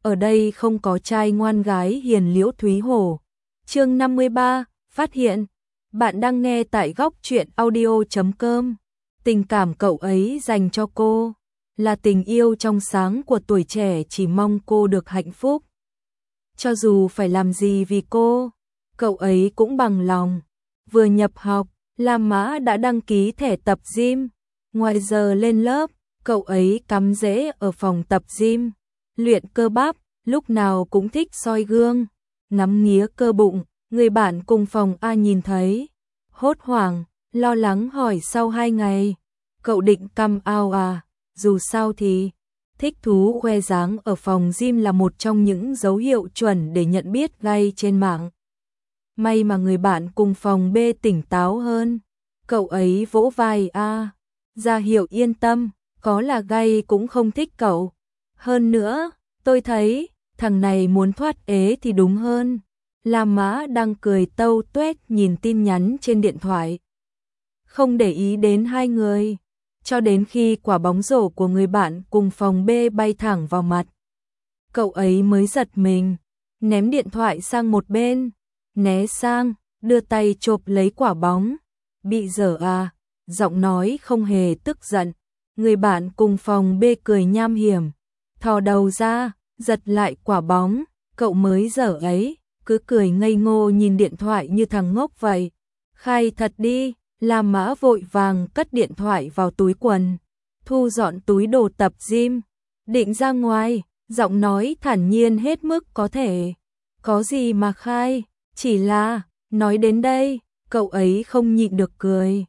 ở đây không có trai ngoan gái hiền Liễu Thúy Hổ. Chương 53, phát hiện. Bạn đang nghe tại góc truyện audio.com. Tình cảm cậu ấy dành cho cô là tình yêu trong sáng của tuổi trẻ, chỉ mong cô được hạnh phúc. Cho dù phải làm gì vì cô, cậu ấy cũng bằng lòng. Vừa nhập học, Lam Mã đã đăng ký thẻ tập gym. Ngoài giờ lên lớp, cậu ấy cắm rễ ở phòng tập gym, luyện cơ bắp, lúc nào cũng thích soi gương, ngắm nghía cơ bụng. Người bạn cùng phòng A nhìn thấy, hốt hoảng, lo lắng hỏi sau 2 ngày, cậu định come out à? Dù sao thì, thích thú khoe dáng ở phòng gym là một trong những dấu hiệu chuẩn để nhận biết gay trên mạng. May mà người bạn cùng phòng B tỉnh táo hơn, cậu ấy vỗ vai A, ra hiệu yên tâm, có là gay cũng không thích cậu. Hơn nữa, tôi thấy, thằng này muốn thoát ế thì đúng hơn. Lam Mã đang cười tâu tuét nhìn tin nhắn trên điện thoại, không để ý đến hai người, cho đến khi quả bóng rổ của người bạn cùng phòng B bay thẳng vào mặt. Cậu ấy mới giật mình, ném điện thoại sang một bên, né sang, đưa tay chộp lấy quả bóng. Bị dở à? Giọng nói không hề tức giận. Người bạn cùng phòng B cười nham hiểm, thò đầu ra, giật lại quả bóng. Cậu mới dở ấy, cứ cười ngây ngô nhìn điện thoại như thằng ngốc vậy. Khai thật đi. Lam Mã vội vàng cất điện thoại vào túi quần, thu dọn túi đồ tập gym, định ra ngoài, giọng nói thản nhiên hết mức có thể. Có gì mà khai, chỉ là, nói đến đây, cậu ấy không nhịn được cười.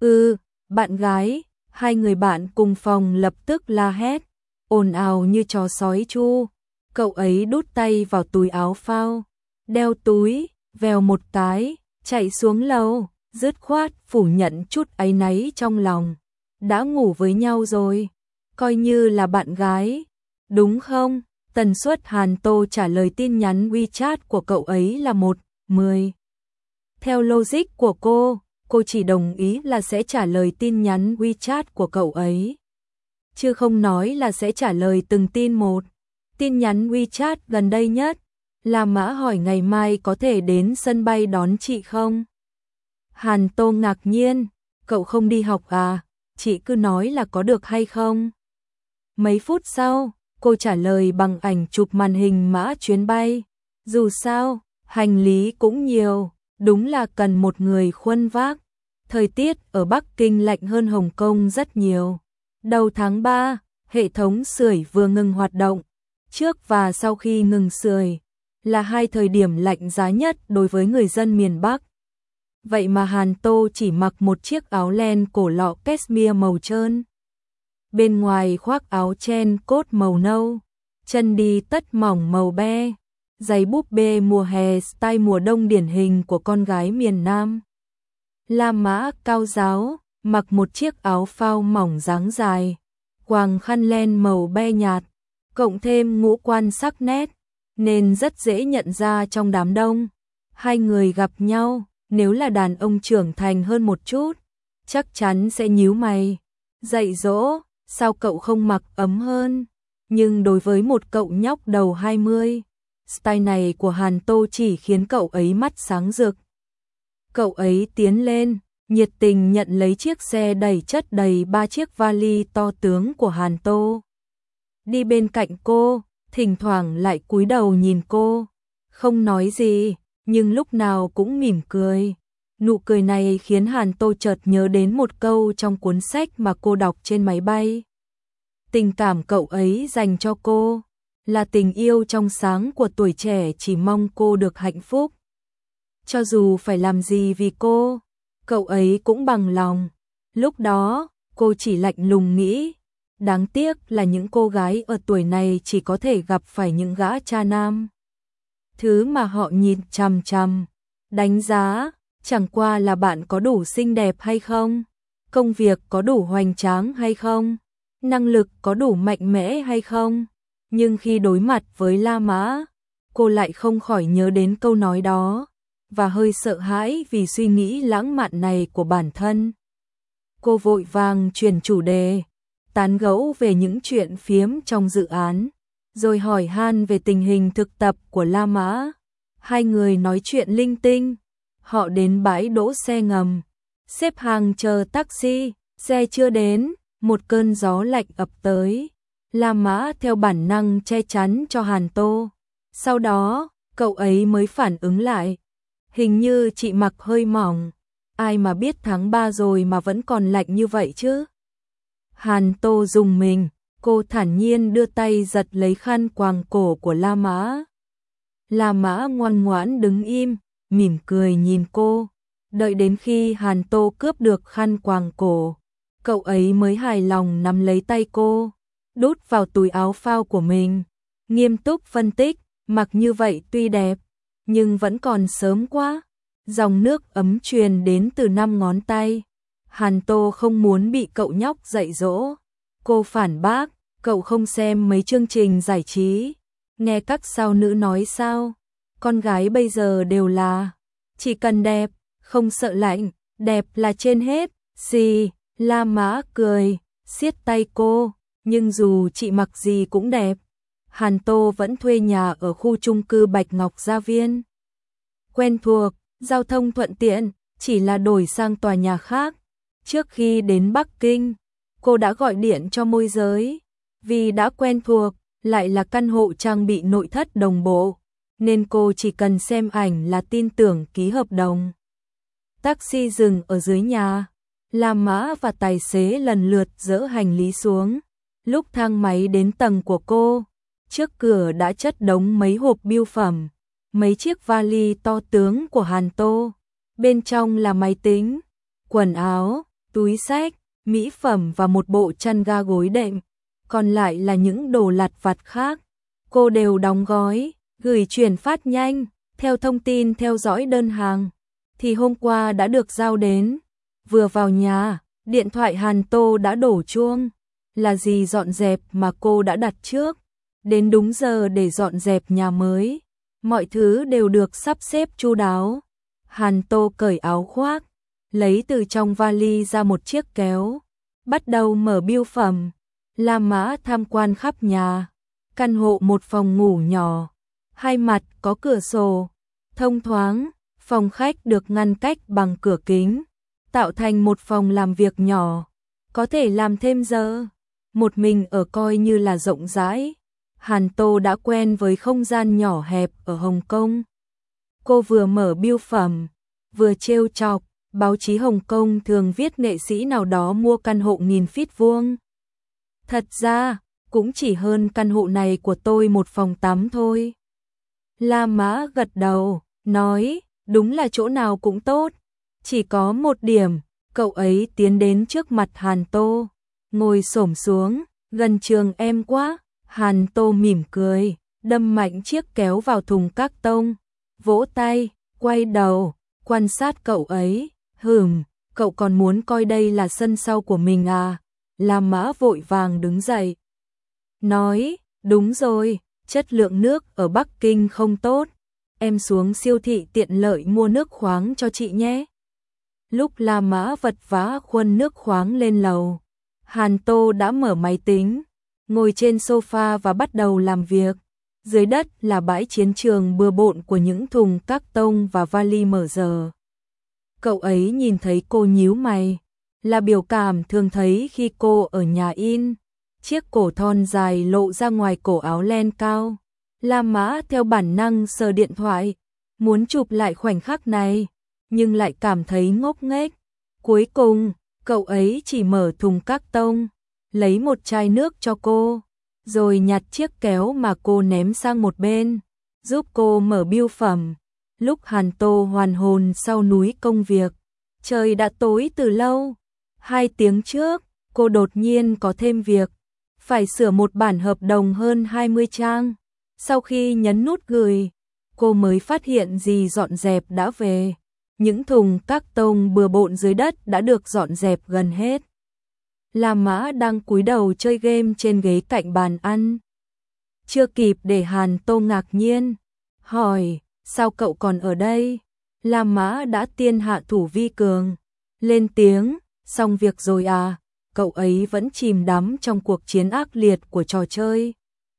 Bạn gái. Hai người bạn cùng phòng lập tức la hét, ồn ào như chó sói chu. Cậu ấy đút tay vào túi áo phao, đeo túi, vèo một cái, chạy xuống lầu, dứt khoát phủ nhận chút áy náy trong lòng. Đã ngủ với nhau rồi, coi như là bạn gái, đúng không? Tần suất Hàn Tô trả lời tin nhắn WeChat của cậu ấy là 1:10. Theo logic của cô chỉ đồng ý là sẽ trả lời tin nhắn WeChat của cậu ấy, chứ không nói là sẽ trả lời từng tin một. Tin nhắn WeChat gần đây nhất, Lam Mã hỏi ngày mai có thể đến sân bay đón chị không? Hàn Tô ngạc nhiên, cậu không đi học à? Chị cứ nói là có được hay không? Mấy phút sau, cô trả lời bằng ảnh chụp màn hình mã chuyến bay. Dù sao, hành lý cũng nhiều, đúng là cần một người khuân vác. Thời tiết ở Bắc Kinh lạnh hơn Hồng Kông rất nhiều. Đầu tháng 3, hệ thống sưởi vừa ngừng hoạt động. Trước và sau khi ngừng sưởi là hai thời điểm lạnh giá nhất đối với người dân miền Bắc. Vậy mà Hàn Tô chỉ mặc một chiếc áo len cổ lọ cashmere màu trơn, bên ngoài khoác áo chen cốt màu nâu, chân đi tất mỏng màu be, giày búp bê mùa hè style mùa đông điển hình của con gái miền Nam. Lam Mã cao ráo, mặc một chiếc áo phao mỏng dáng dài, quàng khăn len màu be nhạt, cộng thêm ngũ quan sắc nét, nên rất dễ nhận ra trong đám đông. Hai người gặp nhau, nếu là đàn ông trưởng thành hơn một chút, chắc chắn sẽ nhíu mày, dạy dỗ, sao cậu không mặc ấm hơn? Nhưng đối với một cậu nhóc đầu 20, style này của Hàn Tô chỉ khiến cậu ấy mắt sáng rực. Cậu ấy tiến lên, nhiệt tình nhận lấy chiếc xe đẩy chất đầy 3 chiếc vali to tướng của Hàn Tô. Đi bên cạnh cô, thỉnh thoảng lại cúi đầu nhìn cô, không nói gì, nhưng lúc nào cũng mỉm cười. Nụ cười này khiến Hàn Tô chợt nhớ đến một câu trong cuốn sách mà cô đọc trên máy bay. Tình cảm cậu ấy dành cho cô là tình yêu trong sáng của tuổi trẻ, chỉ mong cô được hạnh phúc. Cho dù phải làm gì vì cô, cậu ấy cũng bằng lòng. Lúc đó, cô chỉ lạnh lùng nghĩ, đáng tiếc là những cô gái ở tuổi này chỉ có thể gặp phải những gã cha nam. Thứ mà họ nhìn chằm chằm, đánh giá, chẳng qua là bạn có đủ xinh đẹp hay không, công việc có đủ hoành tráng hay không, năng lực có đủ mạnh mẽ hay không. Nhưng khi đối mặt với Lam Mã, cô lại không khỏi nhớ đến câu nói đó, và hơi sợ hãi vì suy nghĩ lãng mạn này của bản thân. Cô vội vàng chuyển chủ đề, tán gẫu về những chuyện phiếm trong dự án. rồi hỏi han về tình hình thực tập của La Mã. Hai người nói chuyện linh tinh. Họ đến bãi đỗ xe ngầm, xếp hàng chờ taxi, xe chưa đến, một cơn gió lạnh ập tới. La Mã theo bản năng che chắn cho Hàn Tô. Sau đó, cậu ấy mới phản ứng lại. Hình như chị mặc hơi mỏng, ai mà biết tháng 3 rồi mà vẫn còn lạnh như vậy chứ. Hàn Tô rùng mình, cô thản nhiên đưa tay giật lấy khăn quàng cổ của La Mã. La Mã ngoan ngoãn đứng im, mỉm cười nhìn cô. Đợi đến khi Hàn Tô cướp được khăn quàng cổ, cậu ấy mới hài lòng nắm lấy tay cô, đút vào túi áo phao của mình. Nghiêm túc phân tích, mặc như vậy tuy đẹp, nhưng vẫn còn sớm quá. Dòng nước ấm truyền đến từ 5 ngón tay. Hàn Tô không muốn bị cậu nhóc dạy dỗ. Cô phản bác, cậu không xem mấy chương trình giải trí, nghe các sao nữ nói sao, con gái bây giờ đều là chỉ cần đẹp, không sợ lạnh, đẹp là trên hết. Xì, La Mã cười, siết tay cô, nhưng dù chị mặc gì cũng đẹp. Hàn Tô vẫn thuê nhà ở khu chung cư Bạch Ngọc Gia Viên. Quen thuộc, giao thông thuận tiện, chỉ là đổi sang tòa nhà khác. Trước khi đến Bắc Kinh, cô đã gọi điện cho môi giới. Vì đã quen thuộc, lại là căn hộ trang bị nội thất đồng bộ, nên cô chỉ cần xem ảnh là tin tưởng ký hợp đồng. Taxi dừng ở dưới nhà. La Mã và tài xế lần lượt dỡ hành lý xuống. Lúc thang máy đến tầng của cô, trước cửa đã chất đống mấy hộp bưu phẩm, mấy chiếc vali to tướng của Hàn Tô. Bên trong là máy tính, quần áo, túi xách, mỹ phẩm và một bộ chăn ga gối đệm. Còn lại là những đồ lặt vặt khác. Cô đều đóng gói, gửi chuyển phát nhanh. Theo thông tin theo dõi đơn hàng, thì hôm qua đã được giao đến. Vừa vào nhà, điện thoại Hàn Tô đã đổ chuông. Là gì dọn dẹp mà cô đã đặt trước. Đến đúng giờ để dọn dẹp nhà mới. Mọi thứ đều được sắp xếp chu đáo. Hàn Tô cởi áo khoác, lấy từ trong vali ra một chiếc kéo, bắt đầu mở bưu phẩm. La Mã tham quan khắp nhà. Căn hộ một phòng ngủ nhỏ, hai mặt có cửa sổ, thông thoáng. Phòng khách được ngăn cách bằng cửa kính, tạo thành một phòng làm việc nhỏ, có thể làm thêm giờ. Một mình ở coi như là rộng rãi. Hàn Tô đã quen với không gian nhỏ hẹp ở Hồng Kông. Cô vừa mở bưu phẩm, vừa trêu chọc. Báo chí Hồng Kông thường viết nghệ sĩ nào đó mua căn hộ 1000 feet vuông. Thật ra, cũng chỉ hơn căn hộ này của tôi một phòng tắm thôi. La Mã gật đầu, nói, đúng là chỗ nào cũng tốt. Chỉ có một điểm. Cậu ấy tiến đến trước mặt Hàn Tô, ngồi xổm xuống, gần trường em quá. Hàn Tô mỉm cười, đâm mạnh chiếc kéo vào thùng các tông, vỗ tay, quay đầu, quan sát cậu ấy. Cậu còn muốn coi đây là sân sau của mình à? La Mã vội vàng đứng dậy, nói, đúng rồi, chất lượng nước ở Bắc Kinh không tốt. Em xuống siêu thị tiện lợi mua nước khoáng cho chị nhé. Lúc La Mã vật vã khuân nước khoáng lên lầu, Hàn Tô đã mở máy tính, ngồi trên sofa và bắt đầu làm việc. Dưới đất là bãi chiến trường bừa bộn của những thùng các tông và vali mở giờ. Cậu ấy nhìn thấy cô nhíu mày, là biểu cảm thường thấy khi cô ở nhà in. Chiếc cổ thon dài lộ ra ngoài cổ áo len cao. La Mã theo bản năng sờ điện thoại, muốn chụp lại khoảnh khắc này, nhưng lại cảm thấy ngốc nghếch. Cuối cùng, cậu ấy chỉ mở thùng các tông, lấy một chai nước cho cô, rồi nhặt chiếc kéo mà cô ném sang một bên, giúp cô mở bưu phẩm. Lúc Hàn Tô hoàn hồn sau núi công việc, trời đã tối từ lâu. 2 tiếng trước, cô đột nhiên có thêm việc, phải sửa một bản hợp đồng hơn 20 trang. Sau khi nhấn nút gửi, cô mới phát hiện dì dọn dẹp đã về. Những thùng các tông bừa bộn dưới đất đã được dọn dẹp gần hết. La Mã đang cúi đầu chơi game trên ghế cạnh bàn ăn. Chưa kịp để Hàn Tô ngạc nhiên, hỏi, sao cậu còn ở đây? La Mã đã tiên hạ thủ vi cường, lên tiếng, xong việc rồi à? Cậu ấy vẫn chìm đắm trong cuộc chiến ác liệt của trò chơi.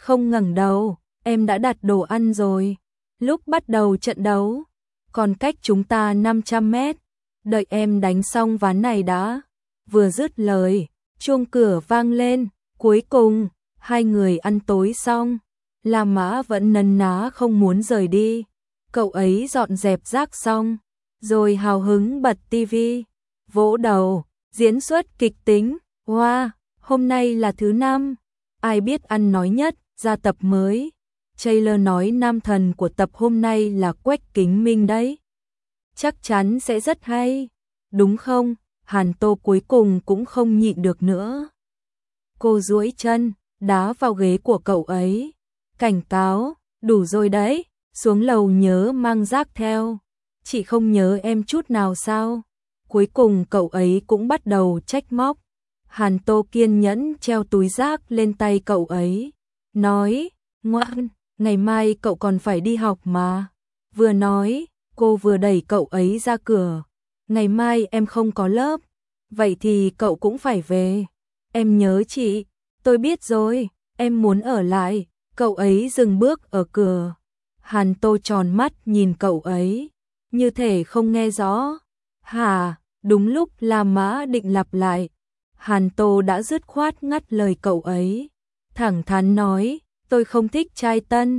không ngẩng đầu, em đã đặt đồ ăn rồi. Lúc bắt đầu trận đấu, còn cách chúng ta 500 mét, đợi em đánh xong ván này đã. Vừa dứt lời, chuông cửa vang lên, cuối cùng, hai người ăn tối xong. La Mã vẫn nấn ná không muốn rời đi. Cậu ấy dọn dẹp rác xong, rồi hào hứng bật tivi, vỗ đầu, diễn xuất kịch tính. Wow, hôm nay là thứ 5, ai biết ăn nói nhất, ra tập mới. Taylor nói nam thần của tập hôm nay là Quách Kính Minh đấy. Chắc chắn sẽ rất hay, đúng không? Hàn Tô cuối cùng cũng không nhịn được nữa. Cô duỗi chân, đá vào ghế của cậu ấy. Cảnh cáo, đủ rồi đấy, xuống lầu nhớ mang rác theo. Chị không nhớ em chút nào sao? Cuối cùng cậu ấy cũng bắt đầu trách móc. Hàn Tô kiên nhẫn treo túi rác lên tay cậu ấy, nói, ngoan, ngày mai cậu còn phải đi học mà. Vừa nói, cô vừa đẩy cậu ấy ra cửa. Ngày mai em không có lớp, vậy thì cậu cũng phải về. Em nhớ chị, tôi biết rồi, em muốn ở lại. Cậu ấy dừng bước ở cửa. Hàn Tô tròn mắt nhìn cậu ấy, như thể không nghe rõ. Hả? Đúng lúc La Mã định lặp lại, Hàn Tô đã dứt khoát ngắt lời cậu ấy. Thẳng thắn nói, tôi không thích trai tân.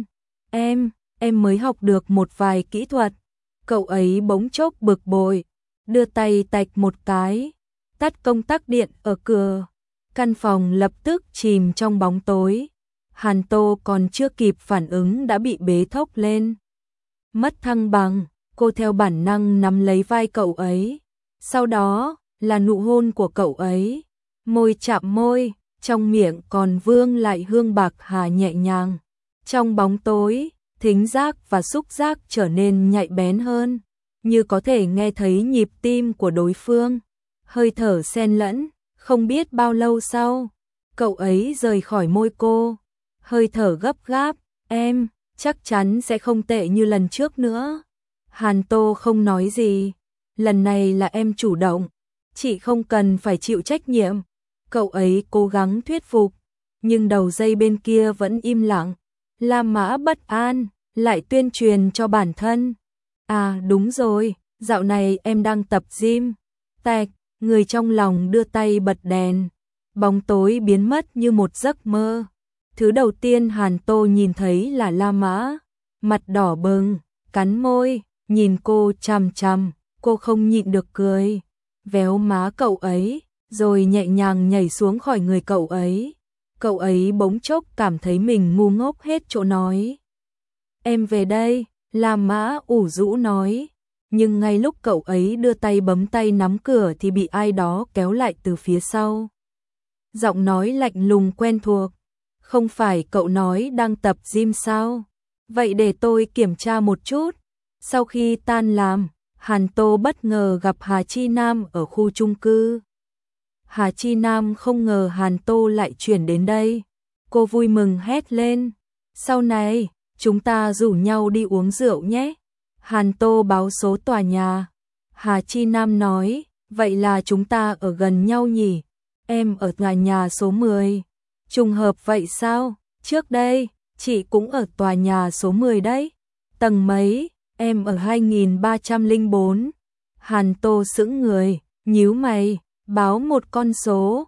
Em mới học được một vài kỹ thuật. Cậu ấy bỗng chốc bực bội, đưa tay tạch một cái, tắt công tắc điện ở cửa. Căn phòng lập tức chìm trong bóng tối. Hàn Tô còn chưa kịp phản ứng đã bị bế thốc lên. Mất thăng bằng, cô theo bản năng nắm lấy vai cậu ấy. Sau đó là nụ hôn của cậu ấy. Môi chạm môi, trong miệng còn vương lại hương bạc hà nhẹ nhàng. Trong bóng tối, thính giác và xúc giác trở nên nhạy bén hơn, như có thể nghe thấy nhịp tim của đối phương. Hơi thở xen lẫn, không biết bao lâu sau, cậu ấy rời khỏi môi cô. Hơi thở gấp gáp, em, chắc chắn sẽ không tệ như lần trước nữa. Hàn Tô không nói gì, lần này là em chủ động, chị không cần phải chịu trách nhiệm. Cậu ấy cố gắng thuyết phục, nhưng đầu dây bên kia vẫn im lặng. La Mã bất an, lại tuyên truyền cho bản thân. À đúng rồi, dạo này em đang tập gym. Tạch, người trong lòng đưa tay bật đèn. Bóng tối biến mất như một giấc mơ. Thứ đầu tiên Hàn Tô nhìn thấy là La Mã, mặt đỏ bừng, cắn môi, nhìn cô chằm chằm, cô không nhịn được cười, véo má cậu ấy, rồi nhẹ nhàng nhảy xuống khỏi người cậu ấy. Cậu ấy bỗng chốc cảm thấy mình ngu ngốc hết chỗ nói. Em về đây, La Mã ủ rũ nói, nhưng ngay lúc cậu ấy đưa tay bấm tay nắm cửa thì bị ai đó kéo lại từ phía sau. Giọng nói lạnh lùng quen thuộc. Không phải cậu nói đang tập gym sao? Vậy để tôi kiểm tra một chút. Sau khi tan làm, Hàn Tô bất ngờ gặp Hà Chi Nam ở khu chung cư. Hà Chi Nam không ngờ Hàn Tô lại chuyển đến đây. Cô vui mừng hét lên. Sau này, chúng ta rủ nhau đi uống rượu nhé. Hàn Tô báo số tòa nhà. Hà Chi Nam nói, vậy là chúng ta ở gần nhau nhỉ? Em ở tòa nhà số 10. Trùng hợp vậy sao? Trước đây, chị cũng ở tòa nhà số 10 đấy. Tầng mấy? Em ở 2304. Hàn Tô sững người, nhíu mày, báo một con số,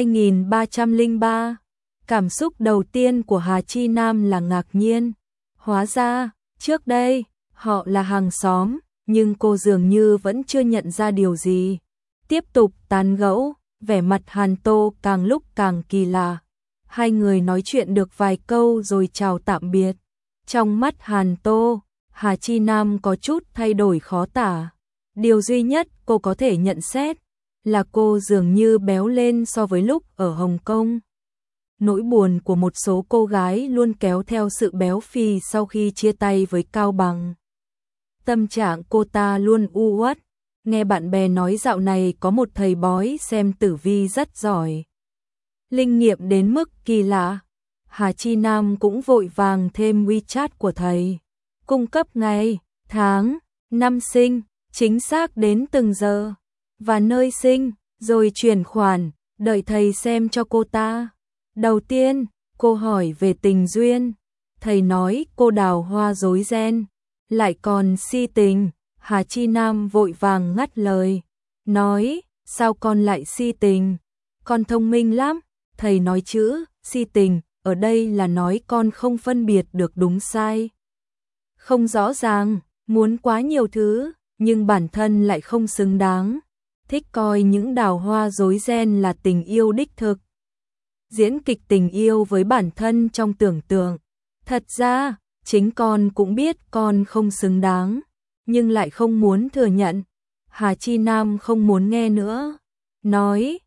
2303. Cảm xúc đầu tiên của Hà Chi Nam là ngạc nhiên. Hóa ra, trước đây, họ là hàng xóm, nhưng cô dường như vẫn chưa nhận ra điều gì. Tiếp tục tán gẫu, vẻ mặt Hàn Tô càng lúc càng kỳ lạ. Hai người nói chuyện được vài câu rồi chào tạm biệt. Trong mắt Hàn Tô, Hà Chi Nam có chút thay đổi khó tả. Điều duy nhất cô có thể nhận xét là cô dường như béo lên so với lúc ở Hồng Kông. Nỗi buồn của một số cô gái luôn kéo theo sự béo phì sau khi chia tay với Cao Bằng. Tâm trạng cô ta luôn u uất. Nghe bạn bè nói dạo này có một thầy bói xem tử vi rất giỏi. Linh nghiệm đến mức kỳ lạ. Hà Chi Nam cũng vội vàng thêm WeChat của thầy. Cung cấp ngày, tháng, năm sinh, chính xác đến từng giờ và nơi sinh, rồi chuyển khoản, đợi thầy xem cho cô ta. Đầu tiên, Cô hỏi về tình duyên, thầy nói cô đào hoa rối ren, lại còn si tình. Hà Chi Nam vội vàng ngắt lời, nói, sao con lại si tình? Con thông minh lắm. Thầy nói chữ si tình ở đây là nói con không phân biệt được đúng sai. Không rõ ràng, muốn quá nhiều thứ, nhưng bản thân lại không xứng đáng. Thích coi những đào hoa rối ren là tình yêu đích thực. Diễn kịch tình yêu với bản thân trong tưởng tượng. Thật ra, chính con cũng biết con không xứng đáng, nhưng lại không muốn thừa nhận. Hà Chi Nam không muốn nghe nữa. Nói,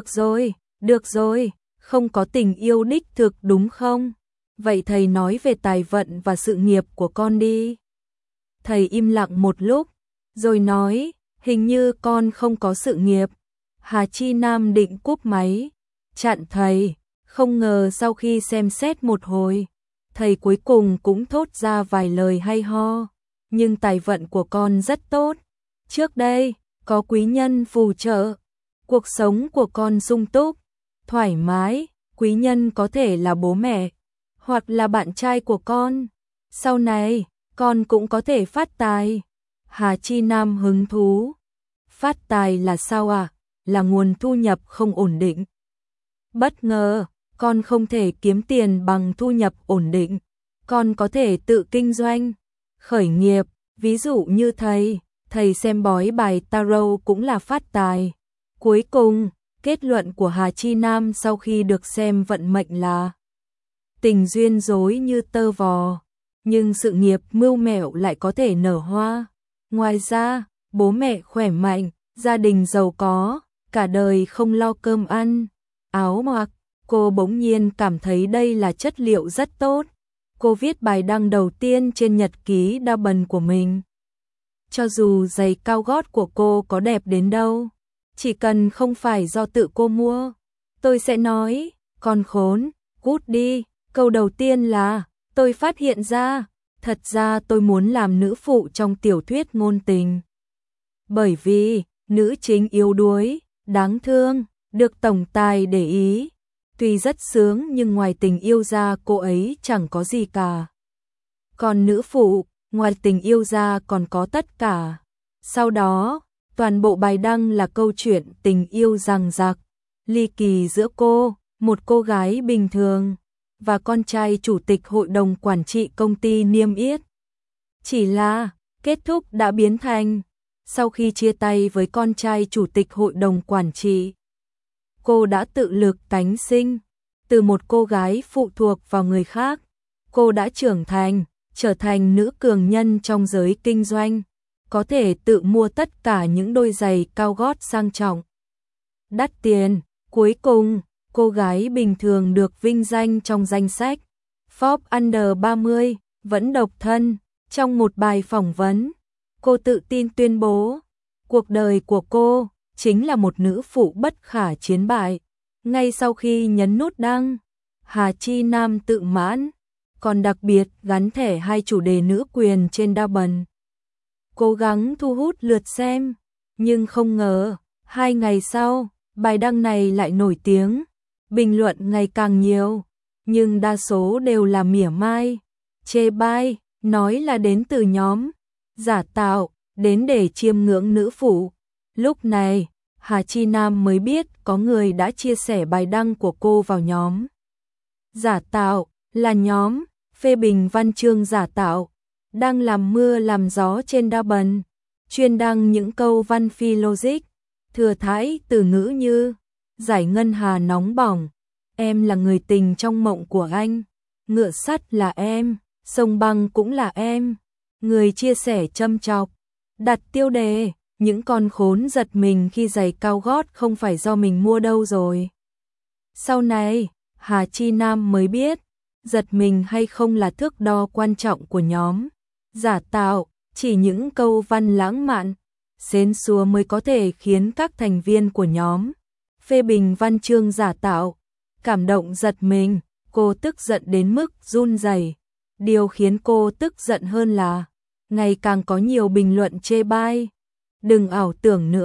được rồi, không có tình yêu đích thực đúng không? Vậy thầy nói về tài vận và sự nghiệp của con đi. Thầy im lặng một lúc, rồi nói, hình như con không có sự nghiệp. Hà Chi Nam định cúp máy, chặn thầy, không ngờ sau khi xem xét một hồi, thầy cuối cùng cũng thốt ra vài lời hay ho. Nhưng tài vận của con rất tốt. Trước đây, có quý nhân phù trợ, cuộc sống của con sung túc, thoải mái, quý nhân có thể là bố mẹ, hoặc là bạn trai của con. Sau này, con cũng có thể phát tài. Hà Chi Nam hứng thú. Phát tài là sao à? Là nguồn thu nhập không ổn định. Bất ngờ, con không thể kiếm tiền bằng thu nhập ổn định. Con có thể tự kinh doanh, khởi nghiệp, ví dụ như thầy xem bói bài tarot cũng là phát tài. Cuối cùng, kết luận của Hà Chi Nam sau khi được xem vận mệnh là tình duyên rối như tơ vò, nhưng sự nghiệp mưu mẹo lại có thể nở hoa. Ngoài ra, bố mẹ khỏe mạnh, gia đình giàu có, cả đời không lo cơm ăn, áo mặc. Cô bỗng nhiên cảm thấy đây là chất liệu rất tốt. Cô viết bài đăng đầu tiên trên nhật ký Double của mình. Cho dù giày cao gót của cô có đẹp đến đâu, chỉ cần không phải do tự cô mua, tôi sẽ nói, con khốn, cút đi. Câu đầu tiên là, tôi phát hiện ra, thật ra tôi muốn làm nữ phụ trong tiểu thuyết ngôn tình. Bởi vì, nữ chính yếu đuối, đáng thương, được tổng tài để ý. Tuy rất sướng nhưng ngoài tình yêu ra cô ấy chẳng có gì cả. Còn nữ phụ, ngoài tình yêu ra còn có tất cả. Sau đó, toàn bộ bài đăng là câu chuyện tình yêu dằng dặc, ly kỳ giữa cô, một cô gái bình thường, và con trai chủ tịch hội đồng quản trị công ty niêm yết. Chỉ là, kết thúc đã biến thành, sau khi chia tay với con trai chủ tịch hội đồng quản trị, cô đã tự lực tánh sinh, từ một cô gái phụ thuộc vào người khác, cô đã trưởng thành, trở thành nữ cường nhân trong giới kinh doanh, có thể tự mua tất cả những đôi giày cao gót sang trọng, đắt tiền. Cuối cùng, cô gái bình thường được vinh danh trong danh sách Forbes Under 30, vẫn độc thân. Trong một bài phỏng vấn, cô tự tin tuyên bố, cuộc đời của cô chính là một nữ phụ bất khả chiến bại. Ngay sau khi nhấn nút đăng, Hà Chi Nam tự mãn, còn đặc biệt gắn thẻ 2 chủ đề nữ quyền trên Double. Cố gắng thu hút lượt xem, nhưng không ngờ, 2 ngày sau, bài đăng này lại nổi tiếng, bình luận ngày càng nhiều, nhưng đa số đều là mỉa mai, chê bai, nói là đến từ nhóm giả tạo, đến để chiêm ngưỡng nữ phụ. Lúc này, Hà Chi Nam mới biết có người đã chia sẻ bài đăng của cô vào nhóm giả tạo, là nhóm phê bình văn chương giả tạo, đang làm mưa làm gió trên Double, chuyên đăng những câu văn phi logic, thừa thãi từ ngữ như giải ngân hà nóng bỏng, em là người tình trong mộng của anh, ngựa sắt là em, sông băng cũng là em. Người chia sẻ châm chọc, đặt tiêu đề, những con khốn giật mình khi giày cao gót không phải do mình mua đâu rồi. Sau này, Hà Chi Nam mới biết, giật mình hay không là thước đo quan trọng của nhóm giả tạo, chỉ những câu văn lãng mạn, xến xúa mới có thể khiến các thành viên của nhóm phê bình văn chương giả tạo cảm động giật mình. Cô tức giận đến mức run rẩy. Điều khiến cô tức giận hơn là ngày càng có nhiều bình luận chê bai. Đừng ảo tưởng nữa,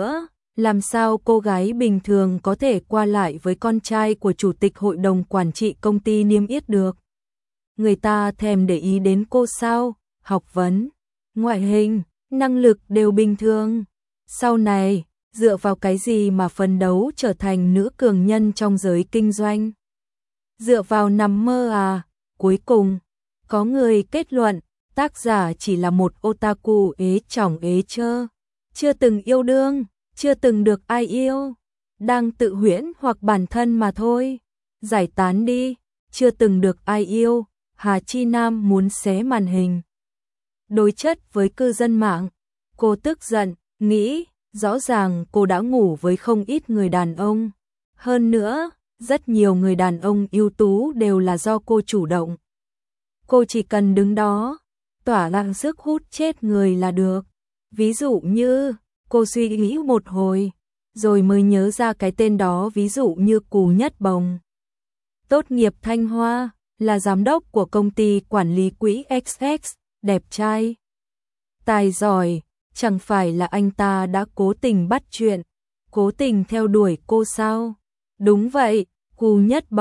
Làm sao cô gái bình thường có thể qua lại với con trai của chủ tịch hội đồng quản trị công ty niêm yết được? Người ta thèm để ý đến cô sao? Học vấn, ngoại hình, năng lực đều bình thường. Sau này, dựa vào cái gì mà phấn đấu trở thành nữ cường nhân trong giới kinh doanh? Dựa vào nằm mơ à? Cuối cùng, có người kết luận, tác giả chỉ là một otaku ế chỏng ế chơ, chưa từng yêu đương, chưa từng được ai yêu, đang tự huyễn hoặc bản thân mà thôi. Giải tán đi, chưa từng được ai yêu, Hà Chi Nam muốn xé màn hình. Đối chất với cư dân mạng, cô tức giận, nghĩ, rõ ràng cô đã ngủ với không ít người đàn ông. Hơn nữa, rất nhiều người đàn ông ưu tú đều là do cô chủ động. Cô chỉ cần đứng đó, tỏa ra sức hút chết người là được. Ví dụ như, cô suy nghĩ một hồi, rồi mới nhớ ra cái tên đó, ví dụ như Cù Nhất Bồng. Tốt nghiệp Thanh Hoa, là giám đốc của công ty quản lý quỹ XX, đẹp trai, tài giỏi, chẳng phải là anh ta đã cố tình bắt chuyện, cố tình theo đuổi cô sao? Đúng vậy, Cù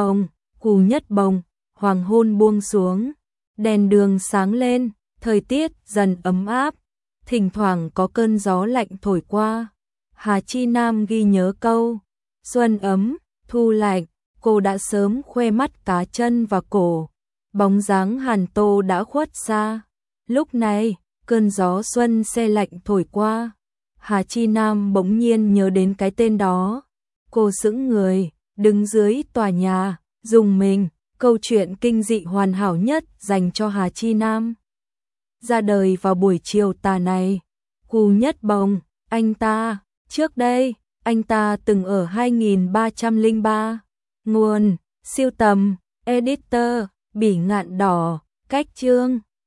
Nhất Bồng, hoàng hôn buông xuống, đèn đường sáng lên, thời tiết dần ấm áp, thỉnh thoảng có cơn gió lạnh thổi qua. Hà Chi Nam ghi nhớ câu, xuân ấm, thu lạnh, cô đã sớm khoe mắt cá chân và cổ, bóng dáng Hàn Tô đã khuất xa. Lúc này, cơn gió xuân se lạnh thổi qua, Hà Chi Nam bỗng nhiên nhớ đến cái tên đó. Cô sững người, đứng dưới tòa nhà, rùng mình, câu chuyện kinh dị hoàn hảo nhất dành cho Hà Chi Nam. Ra đời vào buổi chiều tà này, Cù Nhất Bồng, anh ta, trước đây, anh ta từng ở 2303. Nguồn, siêu tầm, editor, Bỉ Ngạn Đỏ, cách chương.